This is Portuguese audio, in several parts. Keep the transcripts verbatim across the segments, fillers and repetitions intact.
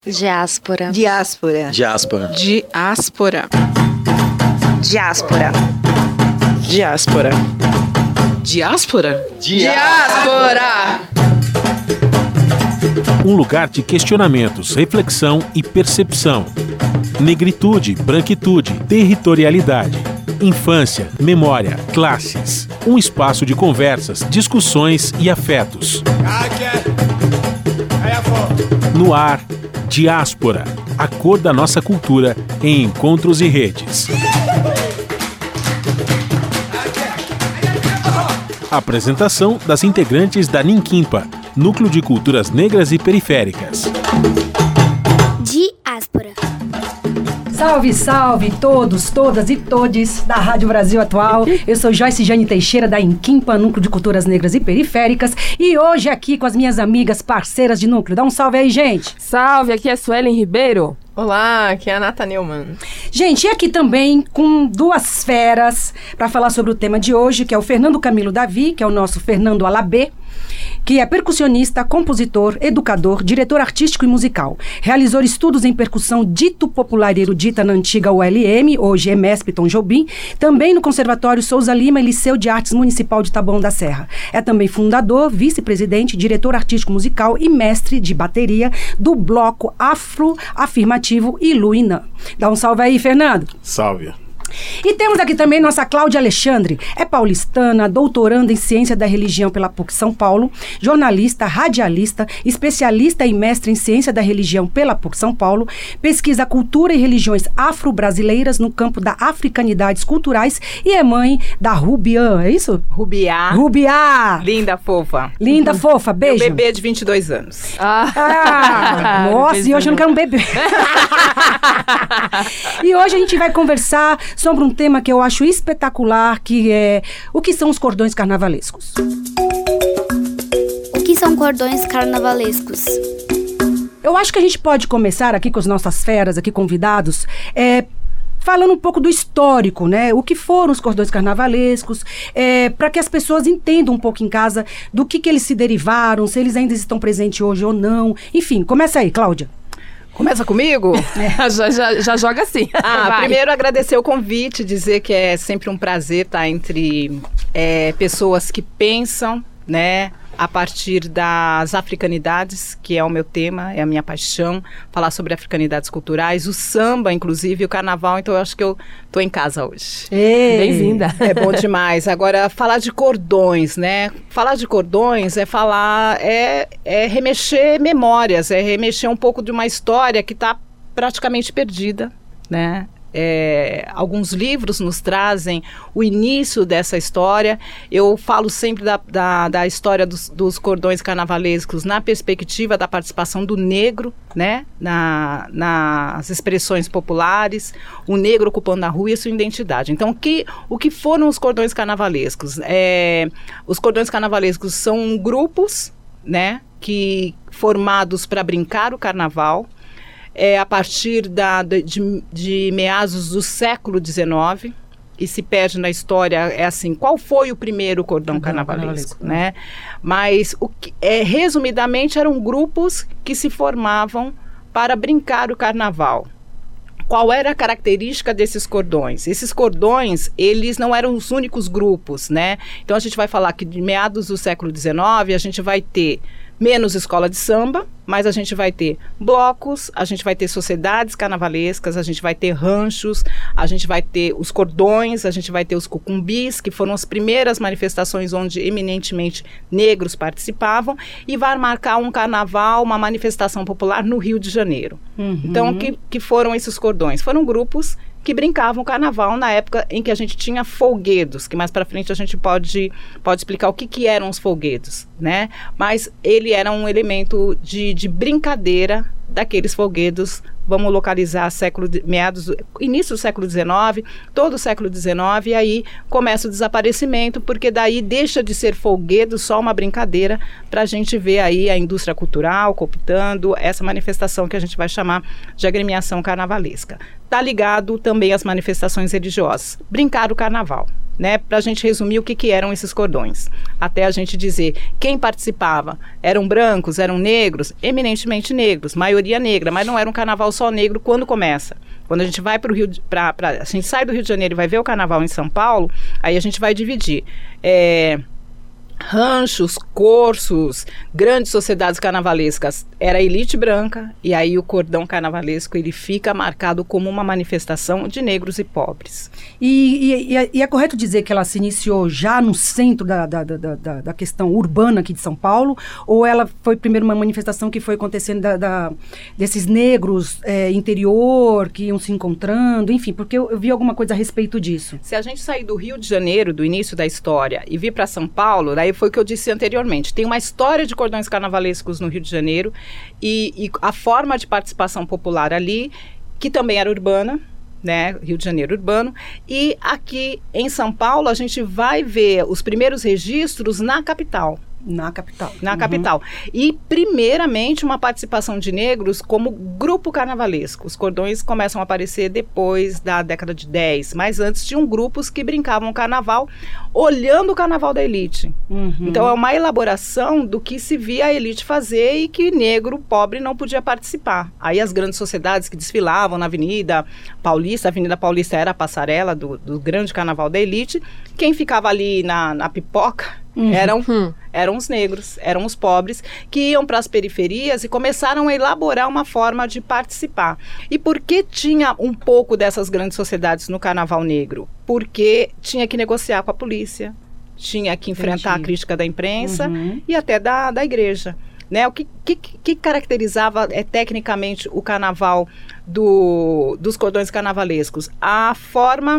Diáspora. Diáspora. Diáspora. Diáspora. Diáspora. Diáspora. Diáspora? Diáspora! Um lugar de questionamentos, reflexão e percepção. Negritude, branquitude, territorialidade. Infância, memória, classes. Um espaço de conversas, discussões e afetos. No ar, Diáspora, a cor da nossa cultura em encontros e redes. Apresentação das integrantes da Ninquimpa, Núcleo de Culturas Negras e Periféricas. Diáspora. Salve, salve todos, todas e todes da Rádio Brasil Atual. Eu sou Joyce Jane Teixeira da Ninquimpa, Núcleo de Culturas Negras e Periféricas. E hoje aqui com as minhas amigas parceiras de núcleo. Dá um salve aí, gente. Salve, aqui é Suelen Ribeiro. Olá, aqui é a Nata Neumann. Gente, e aqui também com duas feras para falar sobre o tema de hoje, que é o Fernando Camilo Davi, que é o nosso Fernando Alabê, que é percussionista, compositor, educador, diretor artístico e musical. Realizou estudos em percussão dito popular e erudita na antiga U L M, hoje E M E S P Tom Jobim, também no Conservatório Souza Lima e Liceu de Artes Municipal de Taboão da Serra. É também fundador, vice-presidente, diretor artístico musical e mestre de bateria do bloco Afro Afirmativo e Luinã. Dá um salve aí, Fernando. Salve. E temos aqui também nossa Cláudia Alexandre, é paulistana, doutoranda em Ciência da Religião pela P U C São Paulo, jornalista, radialista, especialista e mestre em Ciência da Religião pela P U C São Paulo, pesquisa cultura e religiões afro-brasileiras no campo da africanidades culturais e é mãe da Rubiã, é isso? Rubiá. Rubiá. Linda, fofa. Linda, fofa, beijo. Meu bebê de vinte e dois anos. Ah, ah nossa, e hoje eu não quero um bebê. E hoje a gente vai conversar sobre um tema que eu acho espetacular, que é o que são os cordões carnavalescos. O que são cordões carnavalescos? Eu acho que a gente pode começar aqui com as nossas feras, aqui convidados, é, falando um pouco do histórico, né? O que foram os cordões carnavalescos, é, para que as pessoas entendam um pouco em casa do que, que eles se derivaram, se eles ainda estão presentes hoje ou não. Enfim, começa aí, Cláudia. Começa comigo? É. já, já, já joga assim. Ah, Vai. Primeiro agradecer o convite, dizer que é sempre um prazer estar entre é, pessoas que pensam, né, a partir das africanidades, que é o meu tema, é a minha paixão, falar sobre africanidades culturais, o samba, inclusive, o carnaval, então eu acho que eu tô em casa hoje. Bem-vinda. É bom demais. Agora, falar de cordões, né? Falar de cordões é falar, é, é remexer memórias, é remexer um pouco de uma história que está praticamente perdida, né? É, alguns livros nos trazem o início dessa história. Eu falo sempre da, da, da história dos, dos cordões carnavalescos na perspectiva da participação do negro, né, na, nas expressões populares, o negro ocupando a rua e a sua identidade. Então, o que, o que foram os cordões carnavalescos? É, os cordões carnavalescos são grupos, né, que, formados para brincar o carnaval, É, a partir da, de, de meados do século dezenove, e se perde na história, é assim, qual foi o primeiro cordão carnavalesco, né? Mas, o que, é, resumidamente, eram grupos que se formavam para brincar o carnaval. Qual era a característica desses cordões? Esses cordões, eles não eram os únicos grupos, né? Então, a gente vai falar que de meados do século dezenove, a gente vai ter menos escola de samba, mas a gente vai ter blocos, a gente vai ter sociedades carnavalescas, a gente vai ter ranchos, a gente vai ter os cordões, a gente vai ter os cucumbis, que foram as primeiras manifestações onde eminentemente negros participavam, e vai marcar um carnaval, uma manifestação popular no Rio de Janeiro. Uhum. Então, o que, que foram esses cordões? Foram grupos que brincavam o carnaval na época em que a gente tinha folguedos, que mais para frente a gente pode, pode explicar o que, que eram os folguedos, né? Mas ele era um elemento de, de brincadeira daqueles folguedos, vamos localizar século de, meados, início do século dezenove, todo o século dezenove, e aí começa o desaparecimento, porque daí deixa de ser folguedo, só uma brincadeira, para a gente ver aí a indústria cultural cooptando essa manifestação que a gente vai chamar de agremiação carnavalesca. Está ligado também às manifestações religiosas. Brincar o carnaval. né, para a gente resumir o que, que eram esses cordões, até a gente dizer quem participava. Eram brancos, eram negros, eminentemente negros, maioria negra, mas não era um carnaval só negro quando começa. Quando a gente vai para o Rio, pra, pra, a gente sai do Rio de Janeiro e vai ver o carnaval em São Paulo, aí a gente vai dividir. É, ranchos, cursos, grandes sociedades carnavalescas, era a elite branca, e aí o cordão carnavalesco ele fica marcado como uma manifestação de negros e pobres. E, e, e, é, e é correto dizer que ela se iniciou já no centro da, da, da, da, da questão urbana aqui de São Paulo, ou ela foi primeiro uma manifestação que foi acontecendo da, da, desses negros é, interior, que iam se encontrando, enfim, porque eu, eu vi alguma coisa a respeito disso. Se a gente sair do Rio de Janeiro, do início da história, e vir para São Paulo, daí foi o que eu disse anteriormente. Tem uma história de cordões carnavalescos no Rio de Janeiro e, e a forma de participação popular ali, que também era urbana, né, Rio de Janeiro urbano, e aqui em São Paulo a gente vai ver os primeiros registros na capital. Na capital. Na uhum. capital. E, primeiramente, uma participação de negros como grupo carnavalesco. Os cordões começam a aparecer depois da década de dez, mas antes tinham grupos que brincavam o carnaval olhando o carnaval da elite. Uhum. Então, é uma elaboração do que se via a elite fazer e que negro, pobre, não podia participar. Aí as grandes sociedades que desfilavam na Avenida Paulista, a Avenida Paulista era a passarela do, do grande carnaval da elite. Quem ficava ali na, na pipoca Uhum. Eram, eram os negros, eram os pobres, que iam para as periferias e começaram a elaborar uma forma de participar. E por que tinha um pouco dessas grandes sociedades no carnaval negro? Porque tinha que negociar com a polícia, tinha que enfrentar Entendi. a crítica da imprensa uhum. e até da, da igreja. Né? O que, que, que caracterizava é, tecnicamente o carnaval do, dos cordões carnavalescos? A forma...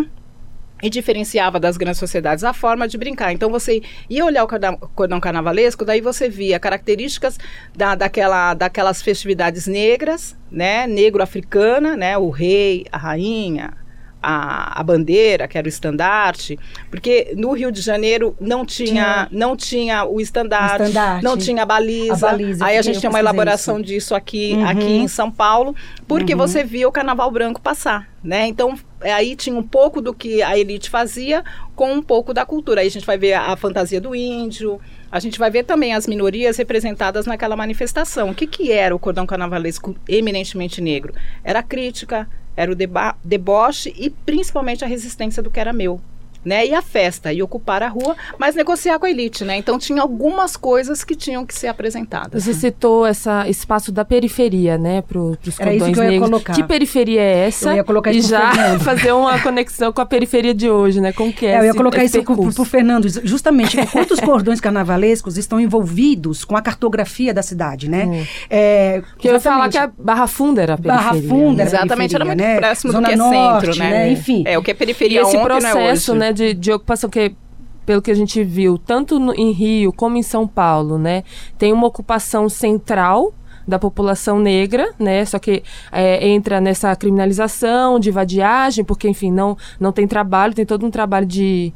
e diferenciava das grandes sociedades a forma de brincar. Então você ia olhar o cordão, cordão carnavalesco, daí você via características da, daquela, daquelas festividades negras, né, negro-africana, né, o rei, a rainha, a, a bandeira, que era o estandarte, porque no Rio de Janeiro não tinha, tinha, não tinha o estandarte, o estandarte, não tinha a baliza, a baliza aí a gente tem uma elaboração isso. disso aqui, uhum. aqui em São Paulo, porque uhum. você via o carnaval branco passar, né, então aí tinha um pouco do que a elite fazia com um pouco da cultura. Aí a gente vai ver a, a fantasia do índio, a gente vai ver também as minorias representadas naquela manifestação. O que, que era o cordão carnavalesco eminentemente negro? Era a crítica, era o deba- deboche e principalmente a resistência do que era meu. Né? E a festa, e ocupar a rua, mas negociar com a elite, né? Então tinha algumas coisas que tinham que ser apresentadas. Você citou essa espaço da periferia, né? Para os cordões que negros. Colocar. Que periferia é essa? Eu ia colocar isso e já Fernando. fazer uma conexão com a periferia de hoje, né? Como que é, é Eu ia esse, colocar esse isso para o Fernando, justamente quantos cordões carnavalescos estão envolvidos com a cartografia da cidade, né? Hum. É, Porque eu ia falar que a Barra Funda era a periferia. Barra Funda, né? Exatamente, era muito né? próximo Zona do que é Norte, centro, né? né? Enfim. É, o que é periferia e esse ontem, processo, não é hoje. né, de, de ocupação que pelo que a gente viu, tanto no, em Rio como em São Paulo, né, tem uma ocupação central da população negra, né, só que é, entra nessa criminalização de vadiagem, porque, enfim, não, não tem trabalho, tem todo um trabalho de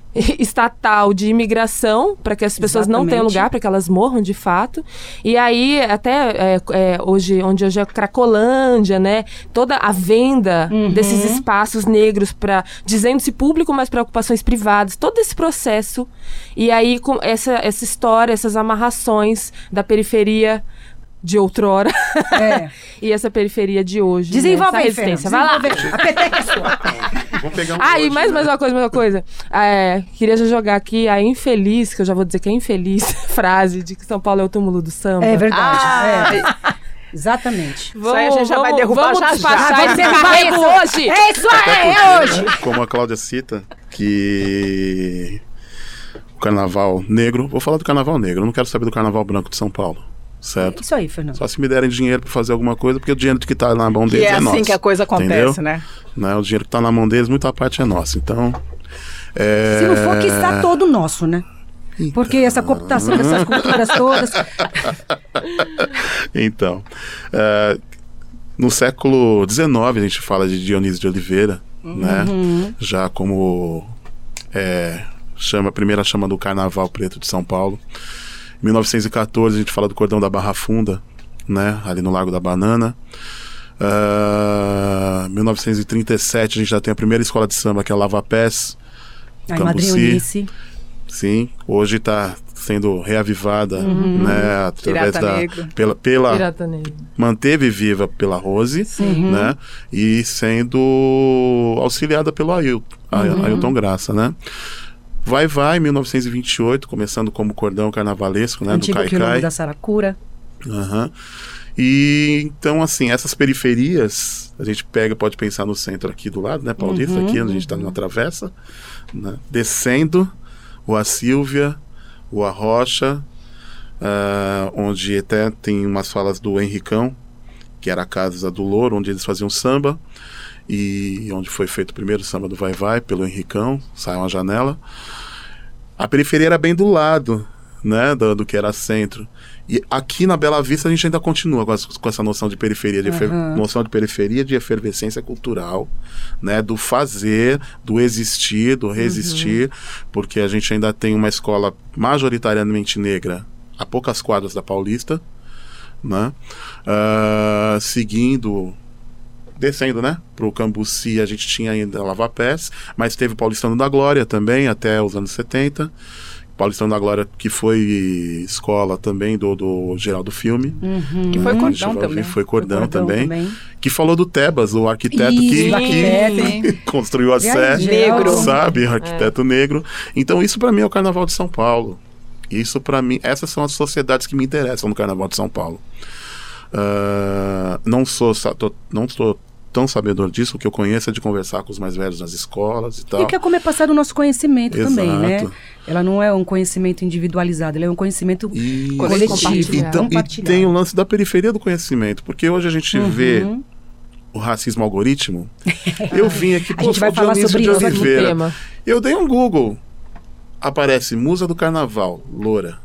estatal de imigração para que as pessoas Exatamente. não tenham lugar, para que elas morram de fato. E aí, até é, é, hoje, onde hoje é Cracolândia, né? Toda a venda uhum. desses espaços negros para dizendo-se público, mas para ocupações privadas, todo esse processo. E aí, com essa, essa história, essas amarrações da periferia de outrora é. e essa periferia de hoje. Desenvolve né? aí, resistência. Vai lá. A peteca é sua. Vamos pegar um ah, hoje, e mais, né? mais uma coisa, mais uma coisa. É, queria já jogar aqui a infeliz, que eu já vou dizer que é infeliz, frase de que São Paulo é o túmulo do samba. É verdade. Ah, é. Exatamente. Vamos, isso aí a gente já vamos, vai derrubar vamos já despachar já. esse carrego hoje. É isso aí, é hoje. Como a Cláudia cita, que o carnaval negro... Vou falar do carnaval negro, eu não quero saber do carnaval branco de São Paulo. Certo? Isso aí, Fernando. Só se me derem dinheiro para fazer alguma coisa, porque o dinheiro que está na mão deles e é, é assim nosso. que a coisa acontece, entendeu? né? Né? O dinheiro que está na mão deles, muita parte é nossa. Então, é... se não for que está todo nosso, né? Então... Porque essa cooptação dessas culturas todas... Então, é, no século dezenove a gente fala de Dionísio de Oliveira, uhum. né? Já como é, chama, a primeira chama do Carnaval Preto de São Paulo. Em mil novecentos e quatorze a gente fala do Cordão da Barra Funda, né, ali no Largo da Banana. Em uh, mil novecentos e trinta e sete a gente já tem a primeira escola de samba, que é a Lava Pés, A Madrinha Eunice. Sim, hoje está sendo reavivada, Uhum. né, através Pirata da Negro. pela, pela Pirata Negro. manteve viva pela Rose, Uhum. né, e sendo auxiliada pelo Ailton, Uhum. Ailton Graça, né. Vai Vai, mil novecentos e vinte e oito, começando como cordão carnavalesco, né, Antigo do quilombo Caicai. da Saracura. Uhum. E então, assim, essas periferias, a gente pega, pode pensar no centro aqui do lado, né, Paulista, Uhum, aqui, onde a gente está numa travessa, né, descendo, o A Silvia, o Arrocha, uh, onde até tem umas falas do Henricão, que era a casa do Louro, onde eles faziam samba, e onde foi feito o primeiro samba do Vai Vai, pelo Henricão, Sai uma Janela. A periferia era bem do lado, né, do, do que era centro. E aqui na Bela Vista a gente ainda continua com, as, com essa noção de periferia, de efer, Uhum. noção de periferia, de efervescência cultural, né, do fazer, do existir, do resistir, porque a gente ainda tem uma escola majoritariamente negra a poucas quadras da Paulista, né, uh, seguindo, descendo, né, pro Cambuci a gente tinha ainda Lava Pés, mas teve o Paulistano da Glória também até os anos setenta. Paulistano da Glória, que foi escola também do, do Geraldo Filme. Uhum. Que foi né, cordão que também. Foi cordão, Cordão também, também. que falou do Tebas, o arquiteto Isso, que, o arquiteto. que construiu a Sé, Negro. sabe, arquiteto negro. Então isso para mim é o Carnaval de São Paulo. Isso para mim, essas são as sociedades que me interessam no Carnaval de São Paulo. Uh, não sou, tô, não sou tão sabedor disso, o que eu conheço é de conversar com os mais velhos nas escolas e tal. E que é como é passado o nosso conhecimento Exato. também, né? Ela não é um conhecimento individualizado, ela é um conhecimento E, coletivo, e, então, e compartilhado. tem o lance da periferia do conhecimento, porque hoje a gente Uhum. vê o racismo algoritmo. Eu vim aqui, A pô, gente vai sou falar Dionísio sobre de isso aqui. Oliveira. Tema. Eu dei um Google, aparece Musa do Carnaval, loura.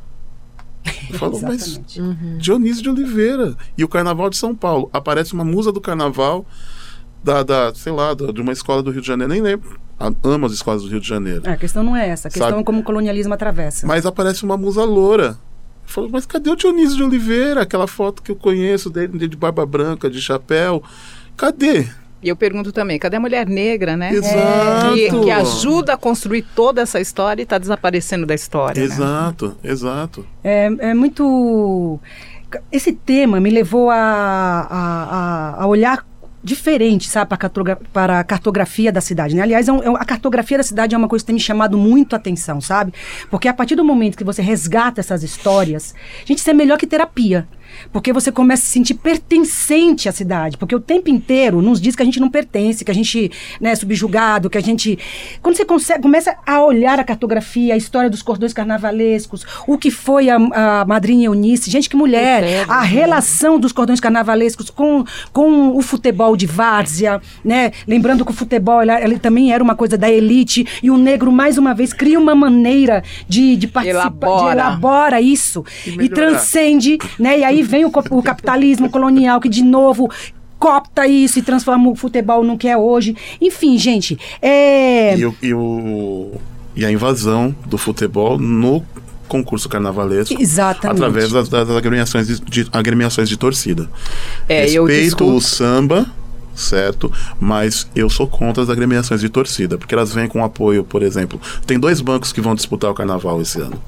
Eu falo, mas Exatamente. Dionísio de Oliveira e o Carnaval de São Paulo, aparece uma musa do Carnaval da, da sei lá, da, de uma escola do Rio de Janeiro, nem lembro. A- Amo as escolas do Rio de Janeiro. É, a questão não é essa, a questão Sabe? é como o colonialismo atravessa. Mas aparece uma musa loura. Eu falo, mas cadê o Dionísio de Oliveira? Aquela foto que eu conheço dele de barba branca, de chapéu. Cadê? E eu pergunto também, cadê a mulher negra, né? Exato. Que, que ajuda a construir toda essa história e está desaparecendo da história. Né? Exato, exato. É, é muito... Esse tema me levou a, a, a, a olhar diferente, sabe, para a cartogra- para a cartografia da cidade, né? Aliás, é um- é um- a cartografia da cidade é uma coisa que tem me chamado muito a atenção, sabe? Porque a partir do momento que você resgata essas histórias, gente, isso é melhor que terapia. Porque você começa a se sentir pertencente à cidade. Porque o tempo inteiro nos diz que a gente não pertence, que a gente né, é subjugado, que a gente... Quando você consegue, começa a olhar a cartografia, a história dos cordões carnavalescos, o que foi a, a Madrinha Eunice, gente, que mulher, Tebas, a né? relação dos cordões carnavalescos com, com o futebol de várzea, né? Lembrando que o futebol ele, ele também era uma coisa da elite, e o negro, mais uma vez, cria uma maneira de, de participar, Elabora. de elabora isso, E e melhorar. transcende, né? E aí vem o, co- o capitalismo colonial que, de novo, coopta isso e transforma o futebol no que é hoje. Enfim, gente, é... E, o, e, o, e a invasão do futebol no concurso carnavalesco. Exatamente. Através das, das agremiações, de, de, agremiações de torcida. É, eu Respeito discuto- o samba, certo? Mas eu sou contra as agremiações de torcida, porque elas vêm com apoio, por exemplo. Tem dois bancos que vão disputar o carnaval esse ano.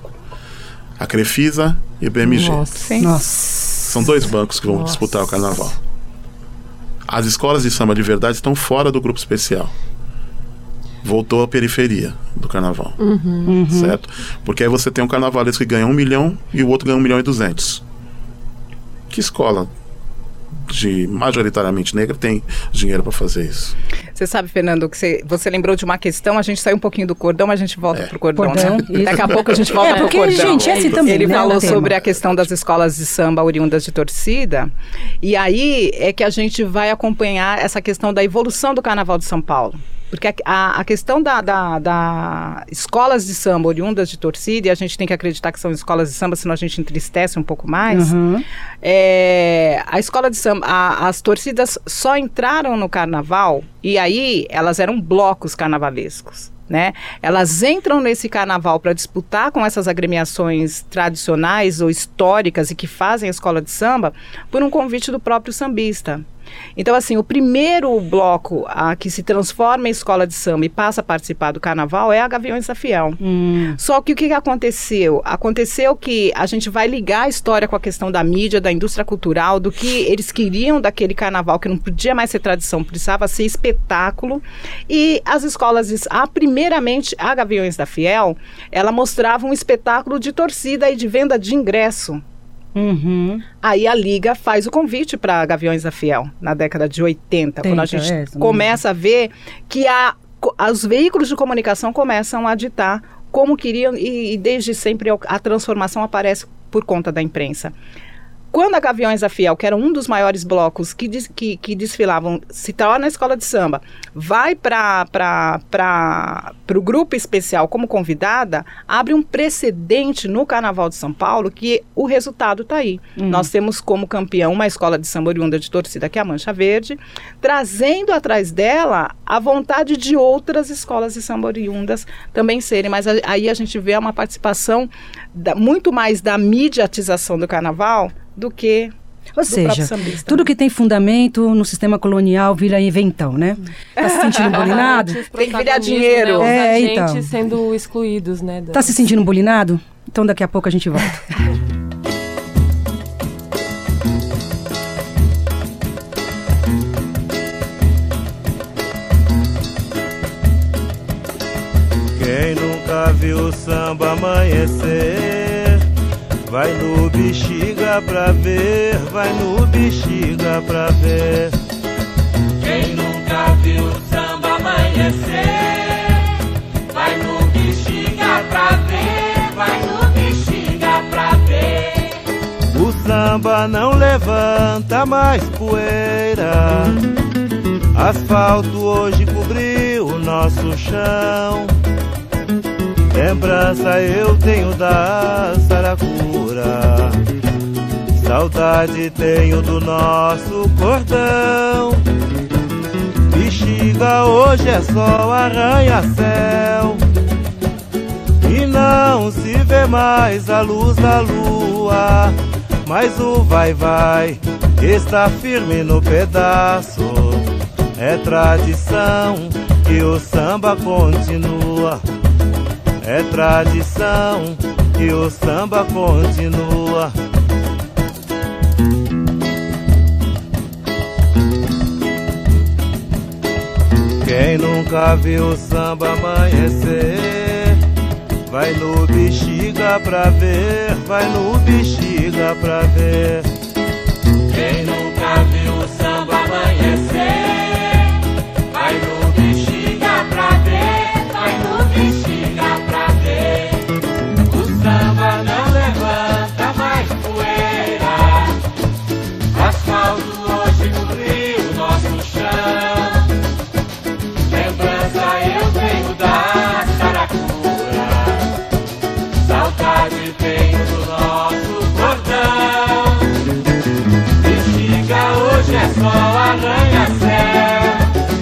A Crefisa e o B M G. Nossa. Nossa. São dois bancos que vão Nossa. disputar o carnaval. As escolas de samba de verdade estão fora do grupo especial. Voltou à periferia do carnaval. Certo? Porque aí você tem um carnavalesco que ganha um milhão e o outro ganha um milhão e duzentos. Que escola de majoritariamente negra tem dinheiro para fazer isso? Você sabe, Fernando, que você, você lembrou de uma questão, a gente saiu um pouquinho do cordão, mas a gente volta É. pro cordão, Cordão, né? isso. Daqui a pouco a gente volta É, pro porque, cordão. gente, esse também, Ele né, falou o tema. sobre a questão das escolas de samba oriundas de torcida, e aí é que a gente vai acompanhar essa questão da evolução do Carnaval de São Paulo. Porque a, a, a questão da, da, da escolas de samba oriundas de torcida, e a gente tem que acreditar que são escolas de samba, senão a gente entristece um pouco mais. Uhum. É, a escola de samba, a- as torcidas só entraram no carnaval e aí elas eram blocos carnavalescos, né? Elas entram nesse carnaval para disputar com essas agremiações tradicionais ou históricas e que fazem a escola de samba por um convite do próprio sambista. Então, assim, o primeiro bloco a, que se transforma em escola de samba e passa a participar do carnaval é a Gaviões da Fiel. Hum. Só que o que, que aconteceu? Aconteceu que a gente vai ligar a história com a questão da mídia, da indústria cultural, do que eles queriam daquele carnaval, que não podia mais ser tradição, precisava ser espetáculo. E as escolas, a, primeiramente, a Gaviões da Fiel, ela mostrava um espetáculo de torcida e de venda de ingresso. Uhum. Aí a Liga faz o convite para Gaviões da Fiel, na década de oitenta, quando a gente é, começa a ver que a, os veículos de comunicação começam a ditar como queriam, e, e desde sempre a transformação aparece por conta da imprensa. Quando a Gaviões da Fiel, que era um dos maiores blocos que, des, que, que desfilavam, se torna na escola de samba, vai para o grupo especial como convidada, abre um precedente no Carnaval de São Paulo que o resultado está aí. Uhum. Nós temos como campeão uma escola de samba oriunda de torcida, que é a Mancha Verde, trazendo atrás dela a vontade de outras escolas de samba oriundas também serem, mas a, aí a gente vê uma participação da, muito mais da mediatização do Carnaval do que Ou do seja, sambista. Tudo que tem fundamento no sistema colonial vira inventão, né? Tá se sentindo bulinado? Tem que virar dinheiro. Né, os É, agentes então. sendo excluídos, né? Da... Tá se sentindo bulinado? Então daqui a pouco a gente volta. Quem nunca viu o samba amanhecer, vai no Bexiga pra ver, vai no Bexiga pra ver. Quem nunca viu o samba amanhecer, vai no Bexiga pra ver, vai no Bexiga pra ver. O samba não levanta mais poeira, asfalto hoje cobriu o nosso chão. Lembrança eu tenho da Saracura, saudade tenho do nosso cordão. Bexiga hoje é só arranha-céu, e não se vê mais a luz da lua, mas o vai-vai está firme no pedaço. É tradição que o samba continua, é tradição que o samba continua. Quem nunca viu o samba amanhecer, vai no Bexiga pra ver, vai no Bexiga pra ver. Quem nunca viu o samba amanhecer, vai no Bexiga pra ver, vai no Bexiga pra ver. O samba não levanta mais poeira, asfalto hoje cobriu o nosso chão. Lembrança eu tenho da Saracura, saudade tenho do nosso cordão. Bexiga hoje é só arranha-céu,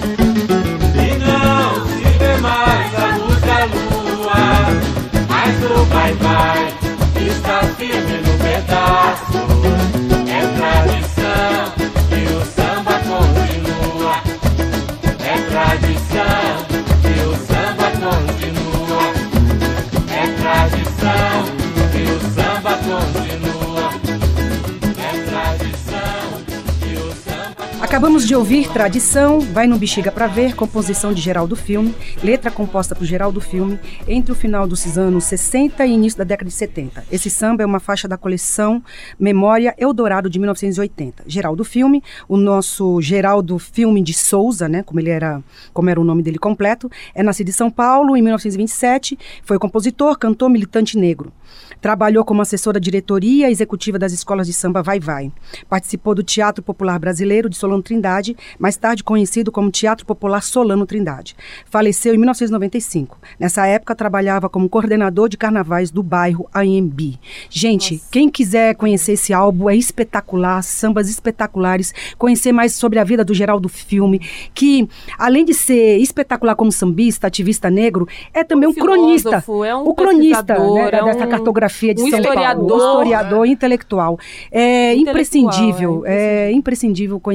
e não se vê mais a luz da lua, mas o vai-vai está firme no pedaço. É tradição que o samba continua, é tradição que o samba continua, é tradição que o samba continua, é tradição que o samba continua. Acabamos de ouvir Tradição, Vai no Bexiga pra Ver, composição de Geraldo Filme, letra composta por Geraldo Filme, entre o final dos anos sessenta e início da década de setenta. Esse samba é uma faixa da coleção Memória Eldorado de mil novecentos e oitenta. Geraldo Filme, o nosso Geraldo Filme de Souza, né, como ele era, como era o nome dele completo, é nascido em São Paulo em mil novecentos e vinte e sete, foi compositor, cantor, militante negro. Trabalhou como assessora diretoria executiva das escolas de samba Vai Vai. Participou do Teatro Popular Brasileiro de Solano Trindade, mais tarde conhecido como Teatro Popular Solano Trindade. Faleceu em mil novecentos e noventa e cinco. Nessa época, trabalhava como coordenador de carnavais do bairro Anhembi. Gente, Nossa. Quem quiser conhecer esse álbum, é espetacular, sambas espetaculares, conhecer mais sobre a vida do Geraldo Filme, que, além de ser espetacular como sambista, ativista negro, é também um, um cronista. É um o cronista, né, é um, dessa cartografia de um São historiador, Paulo. Um historiador, intelectual. É intelectual, imprescindível, é é imprescindível conhecer Geraldo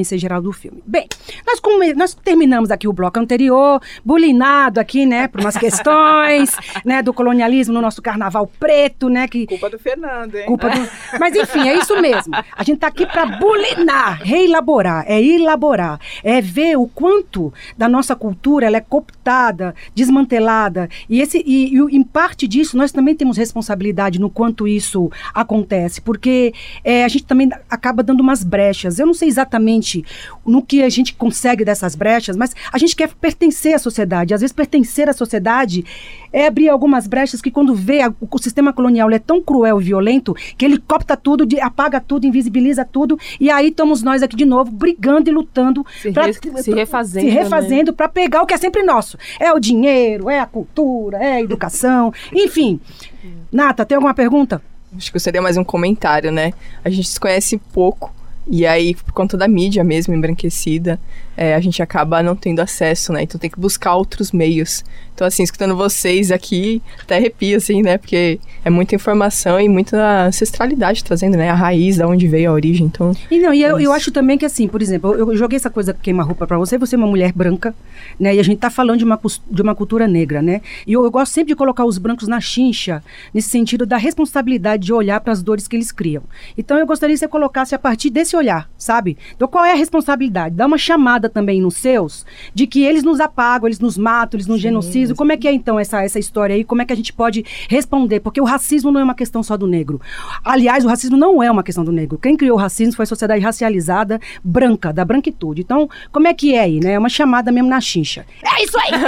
do filme. Bem, nós, come, nós terminamos aqui o bloco anterior, bulinado aqui, né, por umas questões, né, do colonialismo no nosso carnaval preto, né, que... Culpa do Fernando, hein? Culpa do... Mas, enfim, é isso mesmo. A gente tá aqui para bulinar, reelaborar, é elaborar, é ver o quanto da nossa cultura ela é cooptada, desmantelada, e, esse, e, e em parte disso nós também temos responsabilidade no quanto isso acontece, porque é, a gente também acaba dando umas brechas. Eu não sei exatamente no que a gente consegue dessas brechas, mas a gente quer pertencer à sociedade. Às vezes pertencer à sociedade é abrir algumas brechas que quando vê a, o sistema colonial é tão cruel e violento que ele copta tudo, de, apaga tudo, invisibiliza tudo, e aí estamos nós aqui de novo brigando e lutando, se, pra, re, se refazendo, se refazendo para pegar o que é sempre nosso. É o dinheiro, é a cultura, é a educação, enfim. Nata, tem alguma pergunta? Acho que seria mais um comentário, né? A gente se conhece pouco, e aí, por conta da mídia mesmo, embranquecida, é, a gente acaba não tendo acesso, né? Então tem que buscar outros meios. Então, assim, escutando vocês aqui, até arrepio, assim, né? Porque é muita informação e muita ancestralidade trazendo, né? A raiz, da onde veio a origem, então... E não, e eu, eu acho também que, assim, por exemplo, eu, eu joguei essa coisa queima-roupa pra você, você é uma mulher branca, né? E a gente tá falando de uma, de uma cultura negra, né? E eu, eu gosto sempre de colocar os brancos na chincha, nesse sentido da responsabilidade de olhar para as dores que eles criam. Então, eu gostaria que você colocasse a partir desse olhar, sabe? Então, qual é a responsabilidade? Dá uma chamada também nos seus, de que eles nos apagam, eles nos matam, eles nos genocidam. Como é que é, então, essa, essa história aí? Como é que a gente pode responder? Porque o racismo não é uma questão só do negro. Aliás, o racismo não é uma questão do negro. Quem criou o racismo foi a sociedade racializada branca, da branquitude. Então, como é que é aí, né? É uma chamada mesmo na chincha. É isso aí!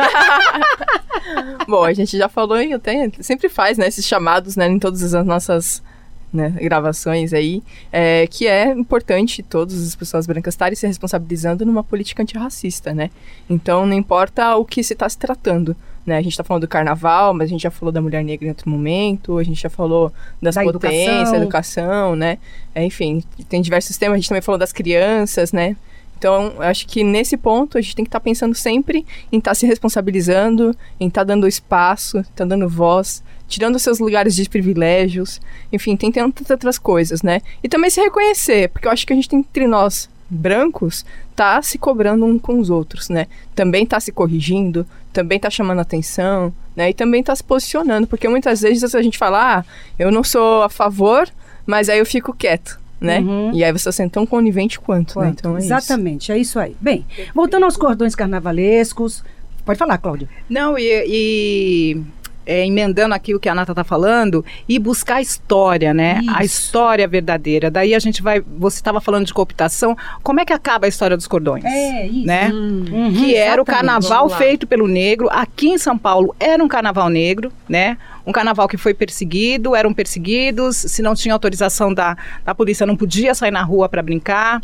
Bom, a gente já falou e até sempre faz, né, esses chamados, né, em todas as nossas... né, gravações aí, é, que é importante todas as pessoas brancas estarem se responsabilizando numa política antirracista, né? Então, não importa o que se está se tratando, né? A gente está falando do carnaval, mas a gente já falou da mulher negra em outro momento, a gente já falou das da potências, educação. educação, né? É, enfim, tem diversos temas, a gente também falou das crianças, né? Então, eu acho que nesse ponto a gente tem que estar tá pensando sempre em estar tá se responsabilizando, em estar tá dando espaço, estar tá dando voz, tirando seus lugares de privilégios, enfim, tem tantas outras coisas, né? E também se reconhecer, porque eu acho que a gente tem, entre nós, brancos, tá se cobrando um com os outros, né? Também tá se corrigindo, também tá chamando atenção, né? E também tá se posicionando, porque muitas vezes a gente fala, ah, eu não sou a favor, mas aí eu fico quieto, né? Uhum. E aí você é tão conivente quanto, quanto? Né? Então é exatamente, isso. é isso aí. Bem, voltando aos cordões carnavalescos, pode falar, Cláudia. Não, e... e... É, emendando aqui o que a Nata está falando, e buscar a história, né? Isso. A história verdadeira. Daí a gente vai... Você estava falando de cooptação. Como é que acaba a história dos cordões? É, isso. Né? Uhum, que era o carnaval feito pelo negro. Aqui em São Paulo era um carnaval negro, né? Um carnaval que foi perseguido, eram perseguidos. Se não tinha autorização da, da polícia, não podia sair na rua para brincar.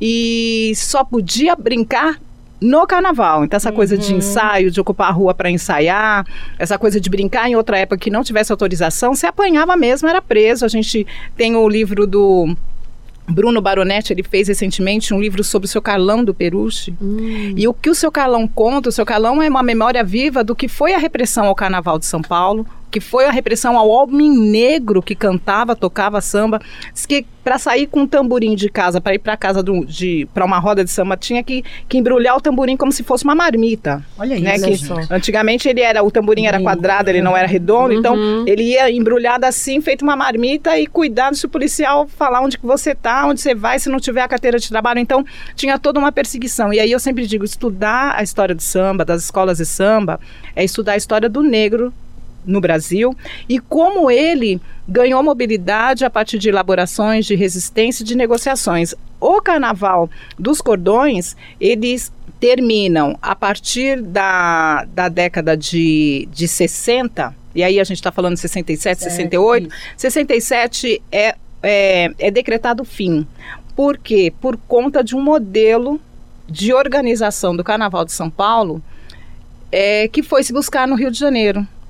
E só podia brincar no carnaval. Então essa uhum. coisa de ensaio, de ocupar a rua para ensaiar, essa coisa de brincar em outra época que não tivesse autorização, se apanhava mesmo, era preso. A gente tem o livro do Bruno Baronetti, ele fez recentemente um livro sobre o seu Carlão do Peruche. Hum. E o que o seu Carlão conta, o seu Carlão é uma memória viva do que foi a repressão ao Carnaval de São Paulo, que foi a repressão ao homem negro que cantava, tocava samba. Diz que para sair com um tamborim de casa, para ir para casa para uma roda de samba, tinha que, que embrulhar o tamborim como se fosse uma marmita. Olha né? isso. Que, antigamente ele era, o tamborim era quadrado, ele não era redondo, uhum. então ele ia embrulhado assim, feito uma marmita, e cuidado se o policial falar onde que você tá, onde você vai, se não tiver a carteira de trabalho. Então tinha toda uma perseguição. E aí eu sempre digo, estudar a história do samba, das escolas de samba, é estudar a história do negro no Brasil e como ele ganhou mobilidade a partir de elaborações de resistência e de negociações. O Carnaval dos Cordões, eles terminam a partir da, da década de, de sessenta, e aí a gente está falando de sessenta e sete, é, sessenta e oito. Isso. sessenta e sete é, é, é decretado o fim. Por quê? Por conta de um modelo de organização do Carnaval de São Paulo é, que foi se buscar no Rio de Janeiro.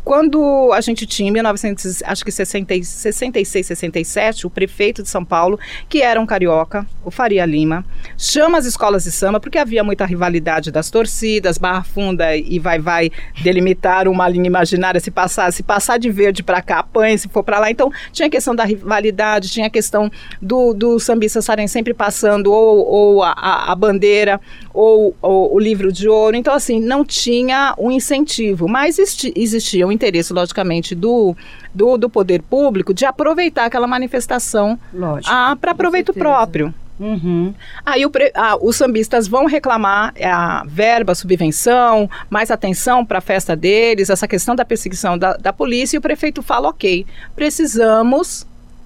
quando a gente tinha, em mil e novecentos, acho que sessenta, sessenta e seis, sessenta e sete, o prefeito de São Paulo, que era um carioca, o Faria Lima, chama as escolas de samba, porque havia muita rivalidade das torcidas, Barra Funda e Vai Vai delimitaram uma linha imaginária, se passar, se passar de verde para cá, apanha, se for para lá. Então, tinha a questão da rivalidade, tinha a questão do, do sambista estarem sempre passando ou, ou a, a, a bandeira ou, ou o livro de ouro. Então, assim, não tinha um incentivo, mas existi, existia o interesse, logicamente, do, do, do poder público de aproveitar aquela manifestação para proveito próprio. Uhum. Aí o pre, ah, os sambistas vão reclamar a verba, a subvenção, mais atenção para a festa deles, essa questão da perseguição da, da polícia, e o prefeito fala, ok, precisamos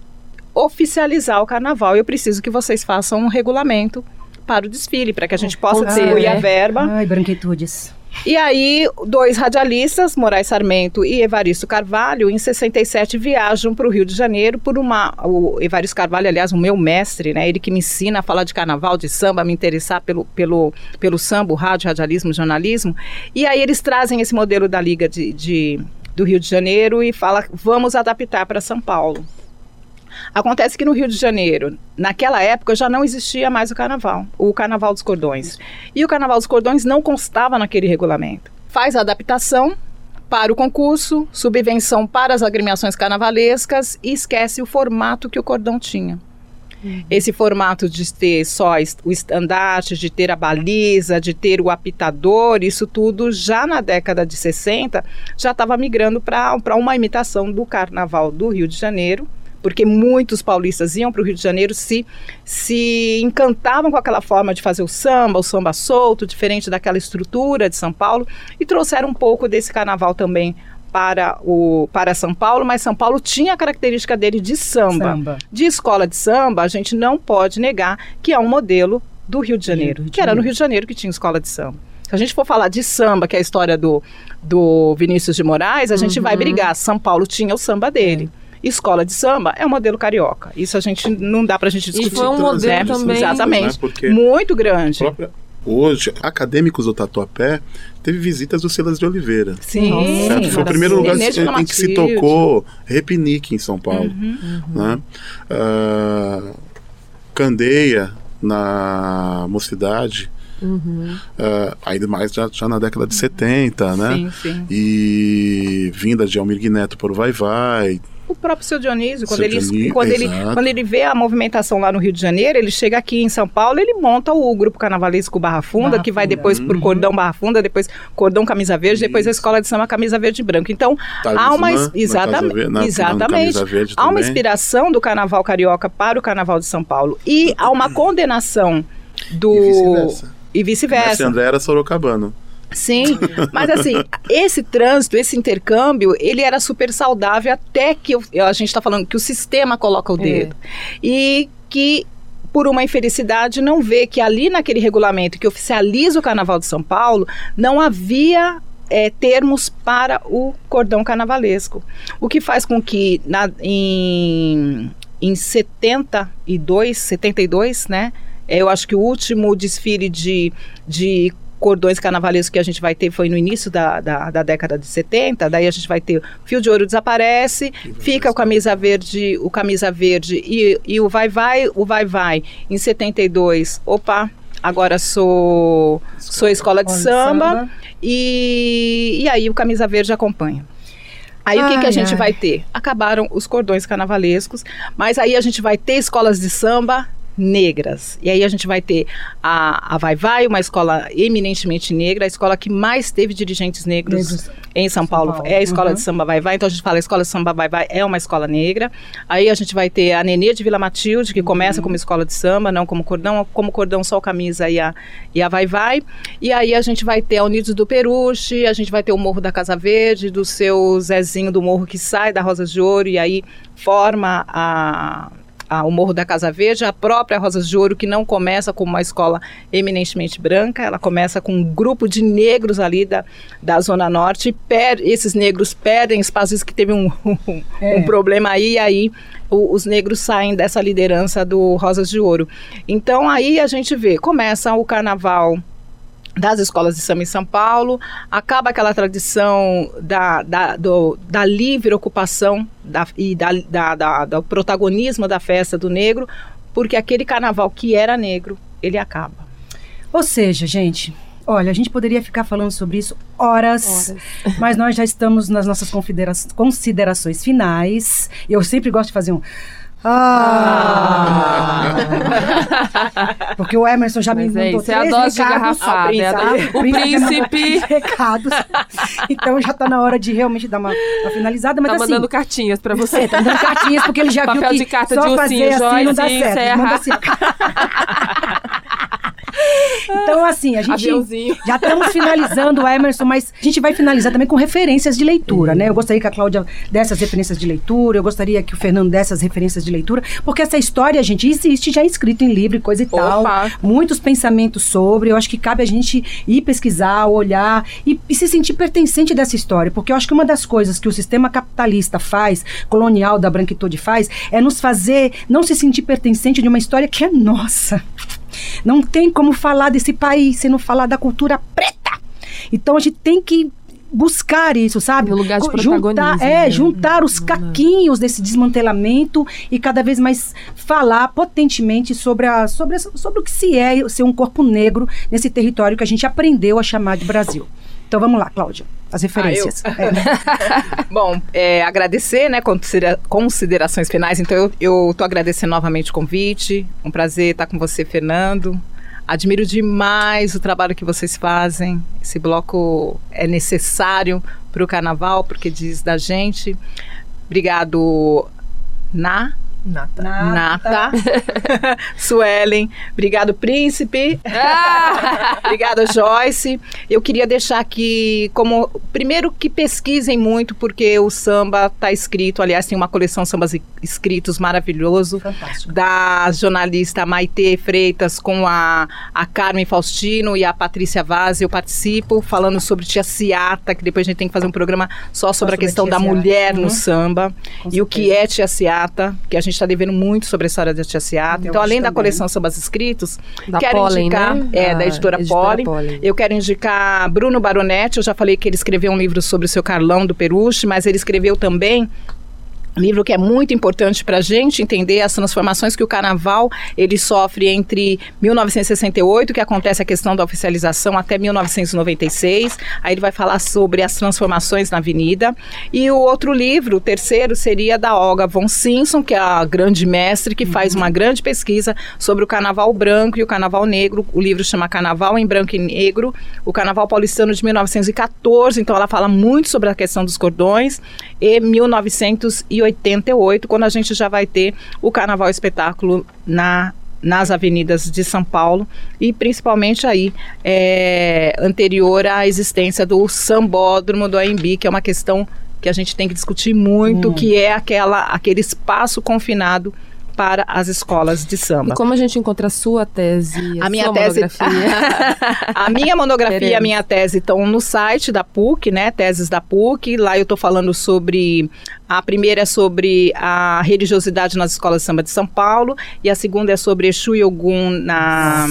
oficializar o carnaval, eu preciso que vocês façam um regulamento para o desfile, para que a gente possa distribuir a verba. Ai, branquitudes. E aí, dois radialistas, Moraes Sarmento e Evaristo Carvalho, em sessenta e sete viajam para o Rio de Janeiro por uma... O Evaristo Carvalho, aliás, o meu mestre, né? Ele que me ensina a falar de carnaval, de samba, a me interessar pelo, pelo, pelo samba, o rádio, radialismo, jornalismo. E aí eles trazem esse modelo da Liga de, de, do Rio de Janeiro e fala, vamos adaptar para São Paulo. Acontece que no Rio de Janeiro, naquela época, já não existia mais o carnaval, o Carnaval dos Cordões. E o Carnaval dos Cordões não constava naquele regulamento. Faz a adaptação para o concurso, subvenção para as agremiações carnavalescas e esquece o formato que o cordão tinha. Uhum. Esse formato de ter só o estandarte, de ter a baliza, de ter o apitador, isso tudo já na década de sessenta já estava migrando para uma imitação do Carnaval do Rio de Janeiro, porque muitos paulistas iam para o Rio de Janeiro, se, se encantavam com aquela forma de fazer o samba, o samba solto, diferente daquela estrutura de São Paulo, e trouxeram um pouco desse carnaval também para, o, para São Paulo, mas São Paulo tinha a característica dele de samba. samba. De escola de samba, a gente não pode negar que é um modelo do Rio de Janeiro, Rio de que Janeiro. Era no Rio de Janeiro que tinha escola de samba. Se a gente for falar de samba, que é a história do, do Vinícius de Moraes, a gente uhum. vai brigar. São Paulo tinha o samba dele. É. Escola de samba é o modelo carioca. Isso a gente não dá pra gente discutir. E foi um modelo né? também... Exatamente. Né? Muito grande. Própria, hoje, acadêmicos do Tatuapé teve visitas do Silas de Oliveira. Sim. Certo? Foi o primeiro lugar em, em que se tocou repinique em São Paulo. Uhum, uhum. Né? Uh, Candeia, na Mocidade. Uhum. Uh, ainda mais já, já na década de setenta, né? Sim, sim. E vinda de Almir Neto por Vai Vai. O próprio seu Dionísio, quando, seu ele, Dionísio, quando, ele, quando ele vê a movimentação lá no Rio de Janeiro, ele chega aqui em São Paulo, ele monta o grupo carnavalesco Barra Funda, Barra que vai Funda. depois uhum. por Cordão Barra Funda, depois Cordão Camisa Verde, Isso. depois a Escola de Samba Camisa Verde e Branco. Então, Talismã, há uma, exatamente, na, na, exatamente na há uma inspiração do Carnaval Carioca para o Carnaval de São Paulo. E há uma condenação do... E vice-versa. E vice-versa. Mestre André era sorocabano. Sim, mas assim, esse trânsito, esse intercâmbio, ele era super saudável até que eu, a gente está falando que o sistema coloca o dedo. É. E que, por uma infelicidade, não vê que ali naquele regulamento que oficializa o Carnaval de São Paulo, não havia é, termos para o cordão carnavalesco. O que faz com que na, em, em setenta e dois, setenta e dois, né? Eu acho que o último desfile de, de cordões carnavalescos que a gente vai ter foi no início da, da, da década de setenta, daí a gente vai ter o Fio de Ouro desaparece, fica o camisa verde, o camisa verde e, e o vai vai, o vai vai em setenta e dois, opa, agora sou, sou escola de samba, samba. E, e aí o camisa verde acompanha. Aí ai, o que, que a gente ai. vai ter? Acabaram os cordões carnavalescos, mas aí a gente vai ter escolas de samba negras. E aí a gente vai ter a, a Vai Vai, uma escola eminentemente negra, a escola que mais teve dirigentes negros, negros. em São, São Paulo, Paulo é a escola uhum. de samba Vai Vai, então a gente fala a escola de samba Vai Vai é uma escola negra. Aí a gente vai ter a Nenê de Vila Matilde, que uhum. começa como escola de samba, não como cordão, como cordão só o camisa e a, e a Vai Vai. E aí a gente vai ter a Unidos do Peruche, a gente vai ter o Morro da Casa Verde, do seu Zezinho do Morro que sai da Rosas de Ouro e aí forma a... o Morro da Casa Verde, a própria Rosas de Ouro, que não começa como uma escola eminentemente branca, ela começa com um grupo de negros ali da, da Zona Norte, e per, esses negros perdem espaços que teve um, um, é. um problema aí, e aí o, os negros saem dessa liderança do Rosas de Ouro. Então aí a gente vê, começa o carnaval das escolas de samba em São Paulo, acaba aquela tradição da, da, do, da livre ocupação da, e da, da, da, do protagonismo da festa do negro, porque aquele carnaval que era negro, ele acaba. Ou seja, gente, olha, a gente poderia ficar falando sobre isso horas, horas. Mas nós já estamos nas nossas considera- considerações finais. Eu sempre gosto de fazer um... Ah! ah. Porque o Emerson já Mas me mandou é, três é a dose recados. De garrafada, é a... O príncipe. Recados. Então já está na hora de realmente dar uma, uma finalizada. Mas tá assim, mandando cartinhas para você. É, tá mandando cartinhas porque ele já Papel viu que de carta só de fazer ursinho, assim não dá joizinho, certo. Manda assim. Então, assim, a gente Aviãozinho. já estamos finalizando, Emerson, mas a gente vai finalizar também com referências de leitura, uhum. né? Eu gostaria que a Cláudia desse as referências de leitura, eu gostaria que o Fernando desse as referências de leitura, porque essa história, gente, existe já escrito em livro e coisa e Opa. tal. Muitos pensamentos sobre, eu acho que cabe a gente ir pesquisar, olhar e, e se sentir pertencente dessa história, porque eu acho que uma das coisas que o sistema capitalista faz, colonial da branquitude faz, é nos fazer não se sentir pertencente de uma história que é nossa. Não tem como falar desse país se não falar da cultura preta. Então a gente tem que buscar isso, sabe? No lugar de juntar, é, né? juntar os caquinhos desse desmantelamento e cada vez mais falar potentemente sobre, a, sobre, a, sobre o que se é ser um corpo negro nesse território que a gente aprendeu a chamar de Brasil. Então vamos lá, Cláudia, as referências. Ah, é. Bom, é, agradecer, né, considera- considerações finais. Então eu estou agradecendo novamente o convite. Um prazer estar com você, Fernando. Admiro demais o trabalho que vocês fazem. Esse bloco é necessário para o carnaval, porque diz da gente. Obrigado, Na. Nata. Nata. Suelen. Obrigado, Príncipe. Ah! Obrigada, Joyce. Eu queria deixar aqui como... Primeiro que pesquisem muito, porque o samba está escrito. Aliás, tem uma coleção de sambas escritos maravilhoso. Fantástico. Da jornalista Maite Freitas com a, a Carmen Faustino e a Patrícia Vaz. Eu participo falando sobre Tia Ciata, que depois a gente tem que fazer um programa só sobre, sobre a questão a da Ciata. Mulher uhum. no samba. Com e certeza. O que é Tia Ciata, que a gente está devendo muito sobre a história da Tia Ciata. Eu então, além também. Da coleção Sambas Escritos, da quero Pólen, indicar, né? é, da, da editora, editora Pólen, Pólen. Eu quero indicar Bruno Baronetti. Eu já falei que ele escreveu um livro sobre o seu Carlão do Peruche, mas ele escreveu também um livro que é muito importante para a gente entender as transformações que o carnaval ele sofre entre mil novecentos e sessenta e oito, que acontece a questão da oficialização, até mil novecentos e noventa e seis. Aí ele vai falar sobre as transformações na avenida. E o outro livro, o terceiro, seria da Olga von Simpson, que é a grande mestre, que uhum. faz uma grande pesquisa sobre o carnaval branco e o carnaval negro. O livro chama Carnaval em Branco e Negro, o carnaval paulistano de mil novecentos e catorze. Então ela fala muito sobre a questão dos cordões. E mil novecentos e oitenta e oito, quando a gente já vai ter o Carnaval Espetáculo na, nas avenidas de São Paulo e principalmente aí é, anterior à existência do Sambódromo do A M B, que é uma questão que a gente tem que discutir muito, hum. que é aquela, aquele espaço confinado para as escolas de samba. E como a gente encontra a sua tese, a, a minha sua tese, monografia? A minha monografia e a minha tese estão no site da P U C, né? Teses da P U C. Lá eu estou falando sobre... A primeira é sobre a religiosidade nas escolas de samba de São Paulo e a segunda é sobre Exu e Ogum na...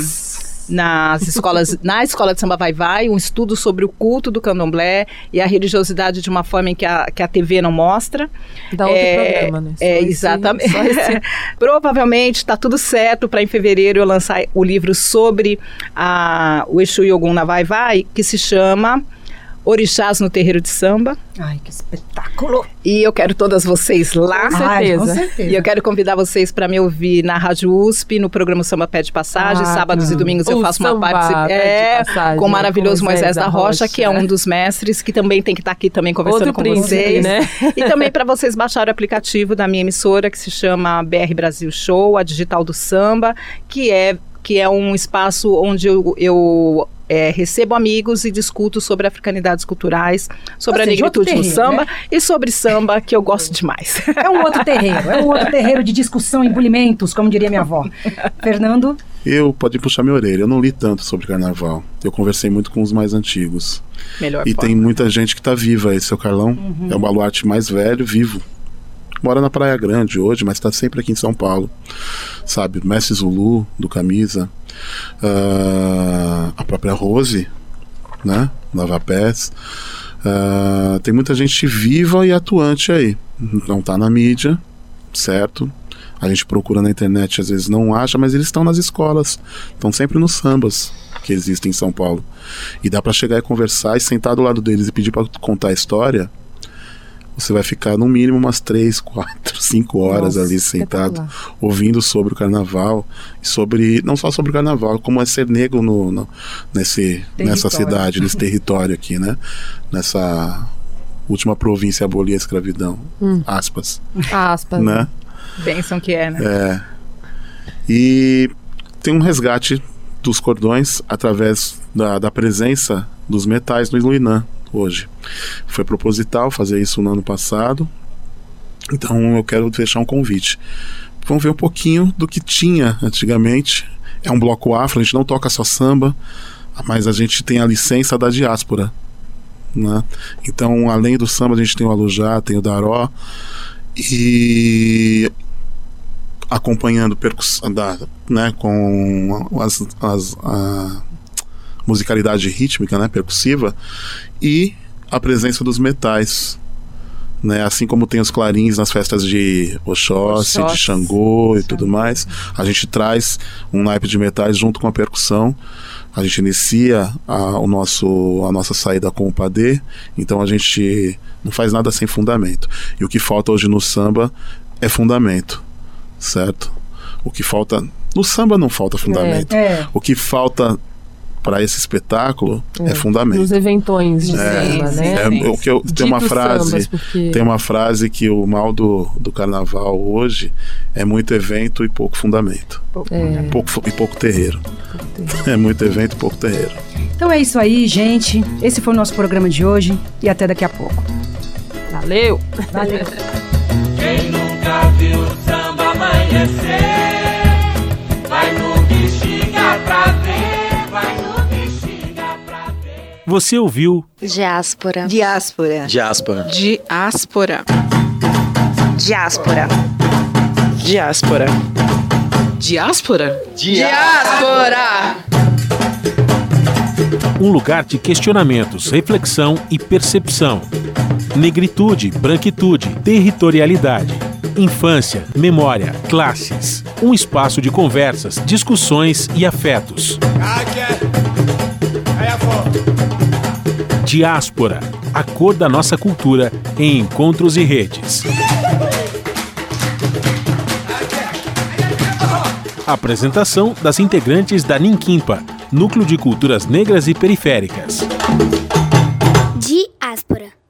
nas escolas, na escola de samba Vai Vai, um estudo sobre o culto do candomblé e a religiosidade de uma forma em que a, que a T V não mostra. Dá outro é, programa, né? É, esse, exatamente. Provavelmente está tudo certo para em fevereiro eu lançar o livro sobre a, o Exu e Ogum na Vai Vai, que se chama Orixás no Terreiro de Samba. Ai, que espetáculo! E eu quero todas vocês lá. Com certeza. Com certeza. E eu quero convidar vocês para me ouvir na Rádio U S P, no programa Samba Pé de Passagem. Ah, Sábados não. e domingos eu o faço uma parte é, com o maravilhoso Moisés, Moisés da Rocha, Rocha, que é um dos mestres, que também tem que estar aqui também conversando Outro com príncipe, vocês. Né? E também para vocês baixarem o aplicativo da minha emissora, que se chama B R Brasil Show, a Digital do Samba, que é, que é um espaço onde eu... eu É, recebo amigos e discuto sobre africanidades culturais, sobre Ou a seja, negritude terreiro, no samba, né? E sobre samba, que eu gosto demais. É um outro terreiro, é um outro terreiro de discussão e bulimentos, como diria minha avó. Fernando? Eu, pode puxar minha orelha, eu não li tanto sobre carnaval. Eu conversei muito com os mais antigos. Melhor e forma. Tem muita gente que está viva aí, seu Carlão. Uhum. É um baluarte mais velho, vivo. Mora na Praia Grande hoje, mas está sempre aqui em São Paulo. Sabe, Mestre Zulu, do Camisa. Uh, a própria Rose, né? Lava Pés. Uh, tem muita gente viva e atuante aí. Não está na mídia, certo? A gente procura na internet, às vezes não acha, mas eles estão nas escolas, estão sempre nos sambas que existem em São Paulo. E dá para chegar e conversar e sentar do lado deles e pedir para contar a história. Você vai ficar no mínimo umas três, quatro, cinco horas Nossa, ali sentado, ouvindo sobre o carnaval, e sobre, não só sobre o carnaval, como é ser negro no, no, nesse, nessa cidade, nesse território aqui, né? Nessa última província a abolir a escravidão. Hum. Aspas. Aspas. Né? Bênção que é, né? É. E tem um resgate dos cordões através da, da presença dos metais no Iluinã hoje. Foi proposital fazer isso no ano passado, então eu quero deixar um convite. Vamos ver um pouquinho do que tinha antigamente. É um bloco afro, a gente não toca só samba, mas a gente tem a licença da diáspora, né? Então, além do samba, a gente tem o alujá, tem o daró, e acompanhando percussão, da, né, com as, as, a musicalidade rítmica, né, percussiva, e a presença dos metais, né, assim como tem os clarins nas festas de Oxóssi, Oxóssi. de Xangô e tudo mais, a gente traz um naipe de metais junto com a percussão. A gente inicia a, o nosso, a nossa saída com o padê, então a gente não faz nada sem fundamento. E o que falta hoje no samba é fundamento, certo? O que falta... No samba não falta fundamento. É, é. O que falta para esse espetáculo é, é fundamento. Nos eventões de é, samba, né? É, o que eu, tem uma frase, sambas, porque... tem uma frase que o mal do, do carnaval hoje é muito evento e pouco fundamento. É. Pouco, e pouco terreiro. pouco terreiro. É muito evento e pouco terreiro. Então é isso aí, gente. Esse foi o nosso programa de hoje e até daqui a pouco. Valeu! Valeu! Quem nunca viu o samba amanhecer, vai no Bexiga pra ver, vai no Você ouviu Diáspora. Diáspora. Diáspora. Diáspora. Diáspora. Diáspora. Diáspora? Diáspora! Um lugar de questionamentos, reflexão e percepção. Negritude, branquitude, territorialidade. Infância, memória, classes. Um espaço de conversas, discussões e afetos. Diáspora, a cor da nossa cultura em encontros e redes. Apresentação das integrantes da Ninquimpa, Núcleo de Culturas Negras e Periféricas. Diáspora.